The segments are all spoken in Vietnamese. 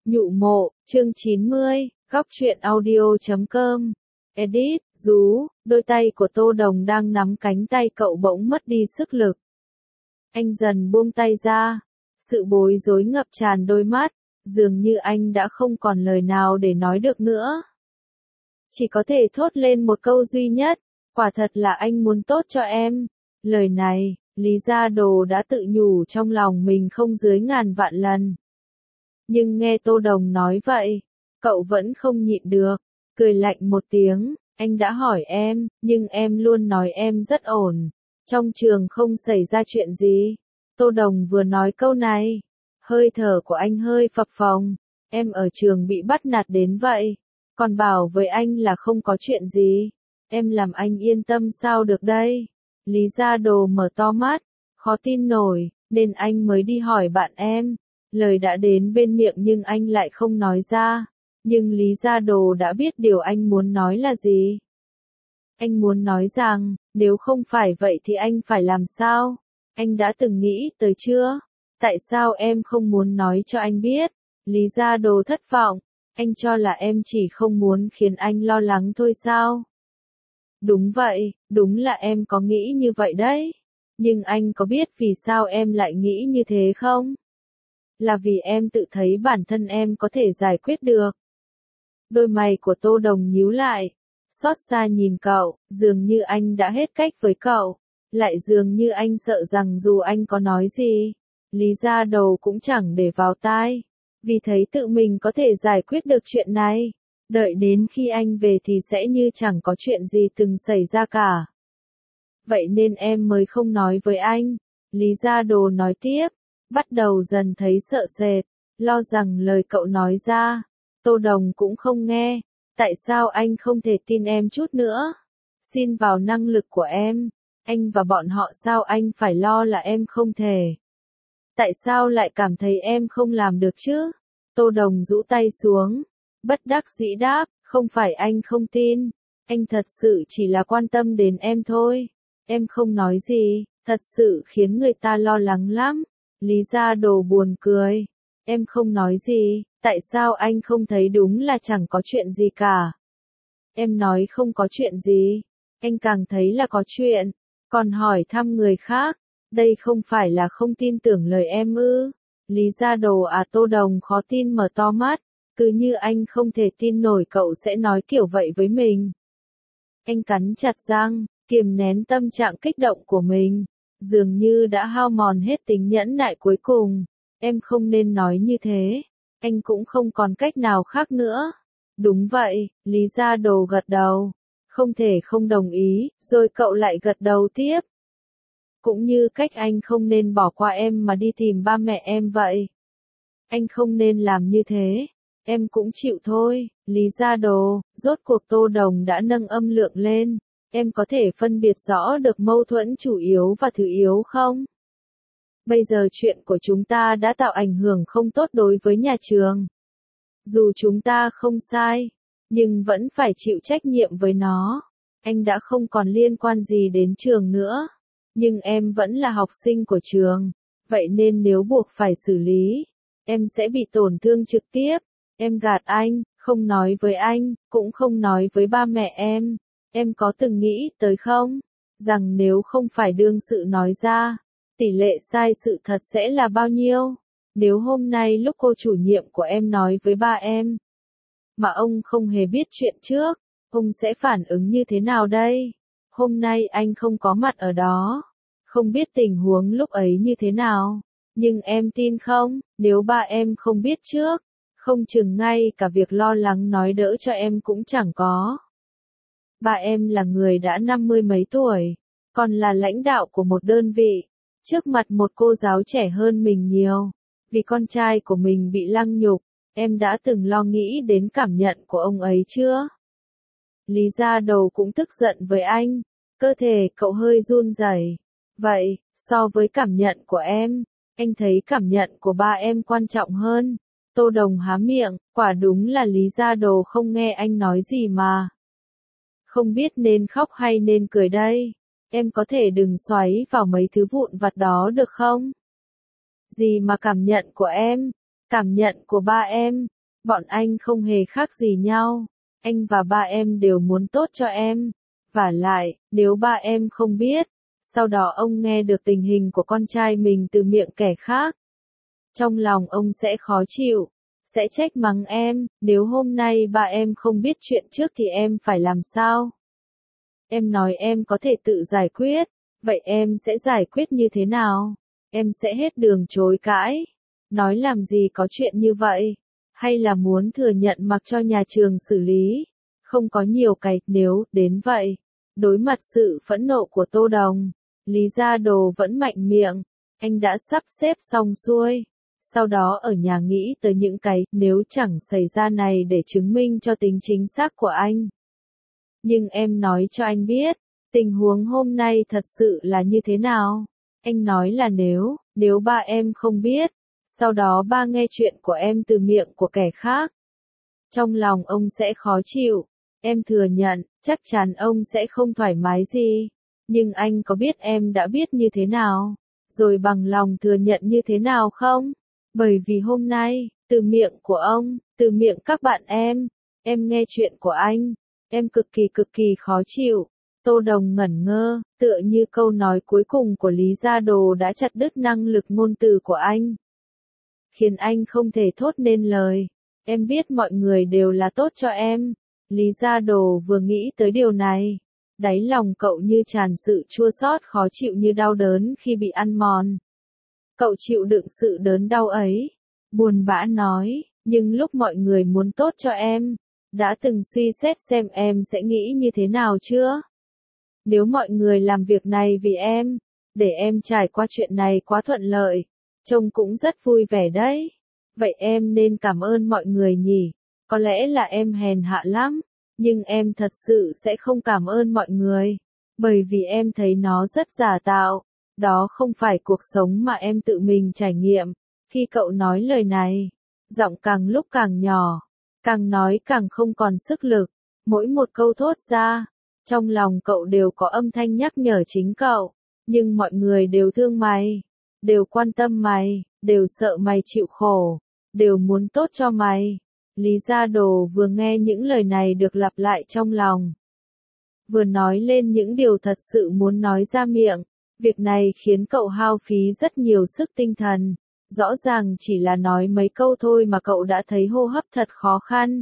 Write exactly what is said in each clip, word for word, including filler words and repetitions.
Nhụ mộ, chương chín mươi, góc truyện audio chấm com. Edit, rú, đôi tay của Tô Đồng đang nắm cánh tay cậu bỗng mất đi sức lực. Anh dần buông tay ra, sự bối rối ngập tràn đôi mắt, dường như anh đã không còn lời nào để nói được nữa. Chỉ có thể thốt lên một câu duy nhất, quả thật là anh muốn tốt cho em. Lời này, Lý Gia Đồ đã tự nhủ trong lòng mình không dưới ngàn vạn lần. Nhưng nghe Tô Đồng nói vậy, cậu vẫn không nhịn được, cười lạnh một tiếng, anh đã hỏi em, nhưng em luôn nói em rất ổn, trong trường không xảy ra chuyện gì. Tô Đồng vừa nói câu này, hơi thở của anh hơi phập phồng, em ở trường bị bắt nạt đến vậy, còn bảo với anh là không có chuyện gì, em làm anh yên tâm sao được đây. Lý Gia Đồ mở to mắt, khó tin nổi, nên anh mới đi hỏi bạn em. Lời đã đến bên miệng nhưng anh lại không nói ra. Nhưng Lý Gia Đồ đã biết điều anh muốn nói là gì. Anh muốn nói rằng, nếu không phải vậy thì anh phải làm sao? Anh đã từng nghĩ tới chưa? Tại sao em không muốn nói cho anh biết? Lý Gia Đồ thất vọng, anh cho là em chỉ không muốn khiến anh lo lắng thôi sao? Đúng vậy, đúng là em có nghĩ như vậy đấy. Nhưng anh có biết vì sao em lại nghĩ như thế không? Là vì em tự thấy bản thân em có thể giải quyết được. Đôi mày của Tô Đồng nhíu lại, xót xa nhìn cậu, dường như anh đã hết cách với cậu, lại dường như anh sợ rằng dù anh có nói gì, Lý Gia Đồ cũng chẳng để vào tai, vì thấy tự mình có thể giải quyết được chuyện này, đợi đến khi anh về thì sẽ như chẳng có chuyện gì từng xảy ra cả. Vậy nên em mới không nói với anh, Lý Gia Đồ nói tiếp. Bắt đầu dần thấy sợ sệt, lo rằng lời cậu nói ra, Tô Đồng cũng không nghe, tại sao anh không thể tin em chút nữa? Xin vào năng lực của em, anh và bọn họ sao anh phải lo là em không thể? Tại sao lại cảm thấy em không làm được chứ? Tô Đồng rũ tay xuống, bất đắc dĩ đáp, không phải anh không tin, anh thật sự chỉ là quan tâm đến em thôi, em không nói gì, thật sự khiến người ta lo lắng lắm. Lý Gia Đồ buồn cười, em không nói gì, tại sao anh không thấy đúng là chẳng có chuyện gì cả? Em nói không có chuyện gì, anh càng thấy là có chuyện, còn hỏi thăm người khác, đây không phải là không tin tưởng lời em ư? Lý Gia Đồ à? Tô Đồng khó tin mở to mắt, cứ như anh không thể tin nổi cậu sẽ nói kiểu vậy với mình. Anh cắn chặt răng, kiềm nén tâm trạng kích động của mình. Dường như đã hao mòn hết tính nhẫn nại cuối cùng, em không nên nói như thế, anh cũng không còn cách nào khác nữa. Đúng vậy, Lý Gia Đồ gật đầu, không thể không đồng ý, rồi cậu lại gật đầu tiếp. Cũng như cách anh không nên bỏ qua em mà đi tìm ba mẹ em vậy. Anh không nên làm như thế, em cũng chịu thôi, Lý Gia Đồ, rốt cuộc Tô Đồng đã nâng âm lượng lên. Em có thể phân biệt rõ được mâu thuẫn chủ yếu và thứ yếu không? Bây giờ chuyện của chúng ta đã tạo ảnh hưởng không tốt đối với nhà trường. Dù chúng ta không sai, nhưng vẫn phải chịu trách nhiệm với nó. Anh đã không còn liên quan gì đến trường nữa. Nhưng em vẫn là học sinh của trường. Vậy nên nếu buộc phải xử lý, em sẽ bị tổn thương trực tiếp. Em gạt anh, không nói với anh, cũng không nói với ba mẹ em. Em có từng nghĩ tới không? Rằng nếu không phải đương sự nói ra, tỷ lệ sai sự thật sẽ là bao nhiêu? Nếu hôm nay lúc cô chủ nhiệm của em nói với ba em, mà ông không hề biết chuyện trước, ông sẽ phản ứng như thế nào đây? Hôm nay anh không có mặt ở đó, không biết tình huống lúc ấy như thế nào. Nhưng em tin không, nếu ba em không biết trước, không chừng ngay cả việc lo lắng nói đỡ cho em cũng chẳng có. Ba em là người đã năm mươi mấy tuổi, còn là lãnh đạo của một đơn vị, trước mặt một cô giáo trẻ hơn mình nhiều. Vì con trai của mình bị lăng nhục, em đã từng lo nghĩ đến cảm nhận của ông ấy chưa? Lý Gia Đồ cũng tức giận với anh, cơ thể cậu hơi run rẩy. Vậy, so với cảm nhận của em, anh thấy cảm nhận của ba em quan trọng hơn. Tô Đồng há miệng, quả đúng là Lý Gia Đồ không nghe anh nói gì mà. Không biết nên khóc hay nên cười đây. Em có thể đừng xoáy vào mấy thứ vụn vặt đó được không? Gì mà cảm nhận của em? Cảm nhận của ba em? Bọn anh không hề khác gì nhau. Anh và ba em đều muốn tốt cho em. Vả lại, nếu ba em không biết, sau đó ông nghe được tình hình của con trai mình từ miệng kẻ khác, trong lòng ông sẽ khó chịu, sẽ trách mắng em, nếu hôm nay ba em không biết chuyện trước thì em phải làm sao? Em nói em có thể tự giải quyết, vậy em sẽ giải quyết như thế nào? Em sẽ hết đường chối cãi. Nói làm gì có chuyện như vậy? Hay là muốn thừa nhận mặc cho nhà trường xử lý? Không có nhiều cái nếu đến vậy. Đối mặt sự phẫn nộ của Tô Đồng, Lý Gia Đồ vẫn mạnh miệng. Anh đã sắp xếp xong xuôi. Sau đó ở nhà nghĩ tới những cái nếu chẳng xảy ra này để chứng minh cho tính chính xác của anh. Nhưng em nói cho anh biết, tình huống hôm nay thật sự là như thế nào? Anh nói là nếu, nếu ba em không biết, sau đó ba nghe chuyện của em từ miệng của kẻ khác. Trong lòng ông sẽ khó chịu, em thừa nhận, chắc chắn ông sẽ không thoải mái gì. Nhưng anh có biết em đã biết như thế nào, rồi bằng lòng thừa nhận như thế nào không? Bởi vì hôm nay, từ miệng của ông, từ miệng các bạn em, em nghe chuyện của anh, em cực kỳ cực kỳ khó chịu. Tô Đồng ngẩn ngơ, tựa như câu nói cuối cùng của Lý Gia Đồ đã chặt đứt năng lực ngôn từ của anh, khiến anh không thể thốt nên lời. Em biết mọi người đều là tốt cho em. Lý Gia Đồ vừa nghĩ tới điều này, đáy lòng cậu như tràn sự chua xót khó chịu như đau đớn khi bị ăn mòn. Cậu chịu đựng sự đớn đau ấy, buồn bã nói, nhưng lúc mọi người muốn tốt cho em, đã từng suy xét xem em sẽ nghĩ như thế nào chưa? Nếu mọi người làm việc này vì em, để em trải qua chuyện này quá thuận lợi, trông cũng rất vui vẻ đấy. Vậy em nên cảm ơn mọi người nhỉ? Có lẽ là em hèn hạ lắm, nhưng em thật sự sẽ không cảm ơn mọi người, bởi vì em thấy nó rất giả tạo. Đó không phải cuộc sống mà em tự mình trải nghiệm. Khi cậu nói lời này, giọng càng lúc càng nhỏ, càng nói càng không còn sức lực. Mỗi một câu thốt ra, trong lòng cậu đều có âm thanh nhắc nhở chính cậu. Nhưng mọi người đều thương mày, đều quan tâm mày, đều sợ mày chịu khổ, đều muốn tốt cho mày. Lý Gia Đồ vừa nghe những lời này được lặp lại trong lòng, vừa nói lên những điều thật sự muốn nói ra miệng. Việc này khiến cậu hao phí rất nhiều sức tinh thần. Rõ ràng chỉ là nói mấy câu thôi mà cậu đã thấy hô hấp thật khó khăn.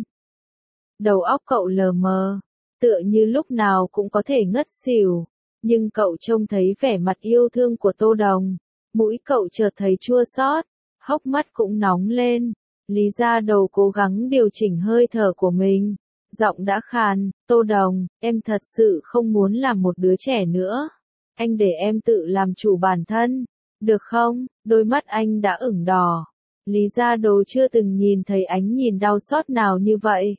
Đầu óc cậu lờ mờ, tựa như lúc nào cũng có thể ngất xỉu. Nhưng cậu trông thấy vẻ mặt yêu thương của Tô Đồng, mũi cậu chợt thấy chua xót, hốc mắt cũng nóng lên. Lý Gia Đồ cố gắng điều chỉnh hơi thở của mình, giọng đã khàn, Tô Đồng, em thật sự không muốn làm một đứa trẻ nữa. Anh để em tự làm chủ bản thân, được không? Đôi mắt anh đã ửng đỏ. Lý Gia Đồ chưa từng nhìn thấy ánh nhìn đau xót nào như vậy.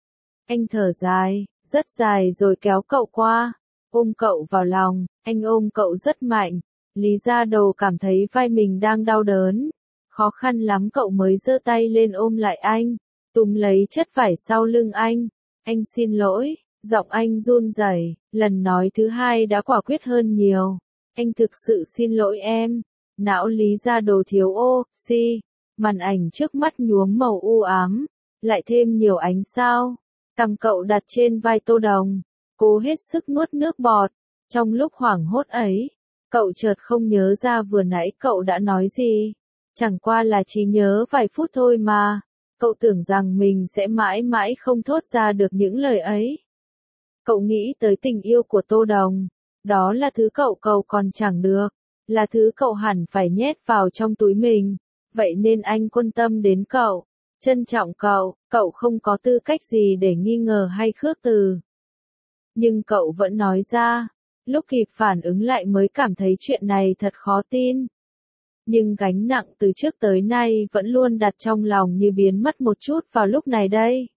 Anh thở dài, rất dài rồi kéo cậu qua, ôm cậu vào lòng, anh ôm cậu rất mạnh. Lý Gia Đồ cảm thấy vai mình đang đau đớn. Khó khăn lắm cậu mới giơ tay lên ôm lại anh, túm lấy chất vải sau lưng anh. Anh xin lỗi. Giọng anh run rẩy, lần nói thứ hai đã quả quyết hơn nhiều. Anh thực sự xin lỗi em. Não Lý Gia Đồ thiếu oxy, màn ảnh trước mắt nhuốm màu u ám, lại thêm nhiều ánh sao. Cằm cậu đặt trên vai Tô Đồng, cố hết sức nuốt nước bọt. Trong lúc hoảng hốt ấy, cậu chợt không nhớ ra vừa nãy cậu đã nói gì. Chẳng qua là chỉ nhớ vài phút thôi mà. Cậu tưởng rằng mình sẽ mãi mãi không thốt ra được những lời ấy. Cậu nghĩ tới tình yêu của Tô Đồng, đó là thứ cậu cầu còn chẳng được, là thứ cậu hẳn phải nhét vào trong túi mình. Vậy nên anh quan tâm đến cậu, trân trọng cậu, cậu không có tư cách gì để nghi ngờ hay khước từ. Nhưng cậu vẫn nói ra, lúc kịp phản ứng lại mới cảm thấy chuyện này thật khó tin. Nhưng gánh nặng từ trước tới nay vẫn luôn đặt trong lòng như biến mất một chút vào lúc này đây.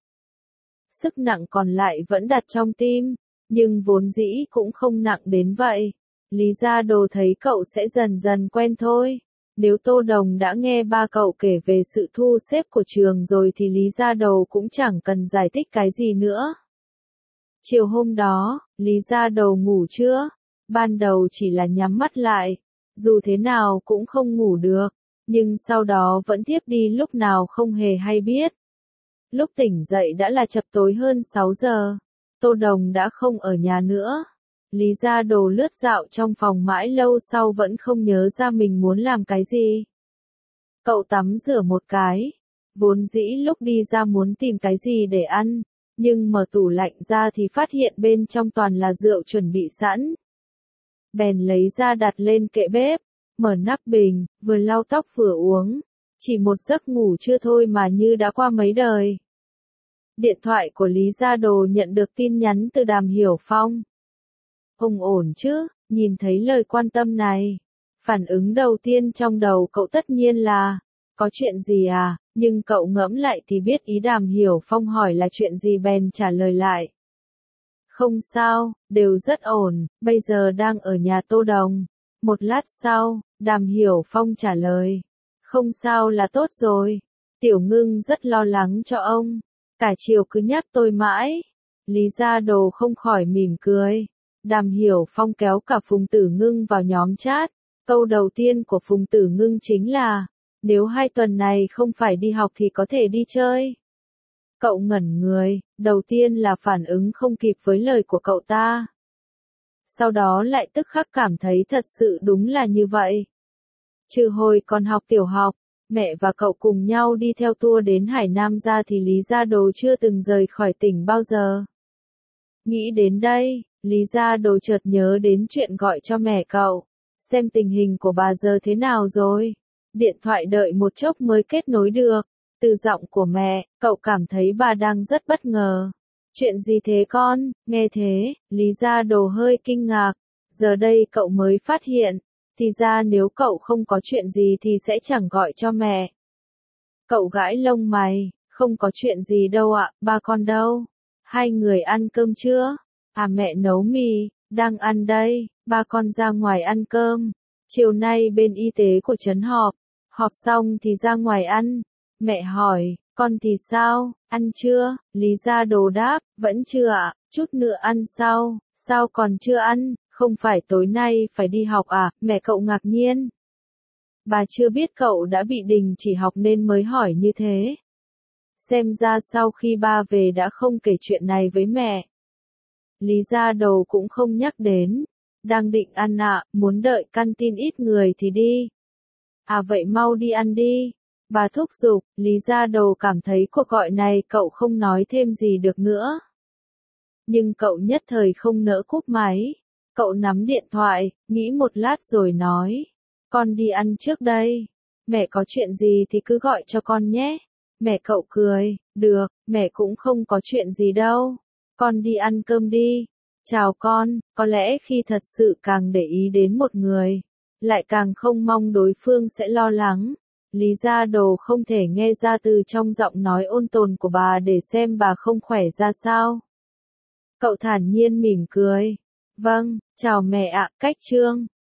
Sức nặng còn lại vẫn đặt trong tim, nhưng vốn dĩ cũng không nặng đến vậy. Lý Gia Đồ thấy cậu sẽ dần dần quen thôi. Nếu Tô Đồng đã nghe ba cậu kể về sự thu xếp của trường rồi thì Lý Gia Đồ cũng chẳng cần giải thích cái gì nữa. Chiều hôm đó, Lý Gia Đồ ngủ chưa? Ban đầu chỉ là nhắm mắt lại, dù thế nào cũng không ngủ được, nhưng sau đó vẫn thiếp đi lúc nào không hề hay biết. Lúc tỉnh dậy đã là chập tối hơn sáu giờ. Tô Đồng đã không ở nhà nữa. Lý Gia Đồ lướt dạo trong phòng mãi lâu sau vẫn không nhớ ra mình muốn làm cái gì. Cậu tắm rửa một cái. Vốn dĩ lúc đi ra muốn tìm cái gì để ăn, nhưng mở tủ lạnh ra thì phát hiện bên trong toàn là rượu chuẩn bị sẵn. Bèn lấy ra đặt lên kệ bếp, mở nắp bình, vừa lau tóc vừa uống. Chỉ một giấc ngủ chưa thôi mà như đã qua mấy đời. Điện thoại của Lý Gia Đồ nhận được tin nhắn từ Đàm Hiểu Phong. Ông ổn chứ? Nhìn thấy lời quan tâm này. Phản ứng đầu tiên trong đầu cậu tất nhiên là, có chuyện gì à? Nhưng cậu ngẫm lại thì biết ý Đàm Hiểu Phong hỏi là chuyện gì bèn trả lời lại. Không sao, đều rất ổn, bây giờ đang ở nhà Tô Đồng. Một lát sau, Đàm Hiểu Phong trả lời. Không sao là tốt rồi. Tiểu Ngưng rất lo lắng cho ông. Cả chiều cứ nhắc tôi mãi. Lý Gia Đồ không khỏi mỉm cười. Đàm Hiểu Phong kéo cả Phùng Tử Ngưng vào nhóm chat. Câu đầu tiên của Phùng Tử Ngưng chính là, nếu hai tuần này không phải đi học thì có thể đi chơi. Cậu ngẩn người, đầu tiên là phản ứng không kịp với lời của cậu ta. Sau đó lại tức khắc cảm thấy thật sự đúng là như vậy. Trừ hồi còn học tiểu học, mẹ và cậu cùng nhau đi theo tour đến Hải Nam ra thì Lý Gia Đồ chưa từng rời khỏi tỉnh bao giờ. Nghĩ đến đây, Lý Gia Đồ chợt nhớ đến chuyện gọi cho mẹ cậu, xem tình hình của bà giờ thế nào rồi. Điện thoại đợi một chốc mới kết nối được. Từ giọng của mẹ, cậu cảm thấy bà đang rất bất ngờ. Chuyện gì thế con? Nghe thế, Lý Gia Đồ hơi kinh ngạc. Giờ đây cậu mới phát hiện, thì ra nếu cậu không có chuyện gì thì sẽ chẳng gọi cho mẹ. Cậu gãi lông mày, không có chuyện gì đâu ạ, ba con đâu? Hai người ăn cơm chưa? À mẹ nấu mì, đang ăn đây, ba con ra ngoài ăn cơm. Chiều nay bên y tế của trấn họp, họp xong thì ra ngoài ăn. Mẹ hỏi, con thì sao, ăn chưa? Lý Gia Đồ đáp, vẫn chưa ạ, chút nữa ăn sau. Sao còn chưa ăn, không phải tối nay phải đi học à? Mẹ cậu ngạc nhiên. Bà chưa biết cậu đã bị đình chỉ học nên mới hỏi như thế. Xem ra sau khi ba về đã không kể chuyện này với mẹ. Lý Gia Đồ cũng không nhắc đến. Đang định ăn ạ, muốn đợi căn tin ít người thì đi. À vậy mau đi ăn đi. Bà thúc giục, Lý Gia Đồ cảm thấy cuộc gọi này cậu không nói thêm gì được nữa. Nhưng cậu nhất thời không nỡ cúp máy. Cậu nắm điện thoại, nghĩ một lát rồi nói. Con đi ăn trước đây. Mẹ có chuyện gì thì cứ gọi cho con nhé. Mẹ cậu cười, được, mẹ cũng không có chuyện gì đâu. Con đi ăn cơm đi. Chào con, có lẽ khi thật sự càng để ý đến một người, lại càng không mong đối phương sẽ lo lắng. Lý Gia Đồ không thể nghe ra từ trong giọng nói ôn tồn của bà để xem bà không khỏe ra sao. Cậu thản nhiên mỉm cười. Vâng, chào mẹ ạ, cách Trương.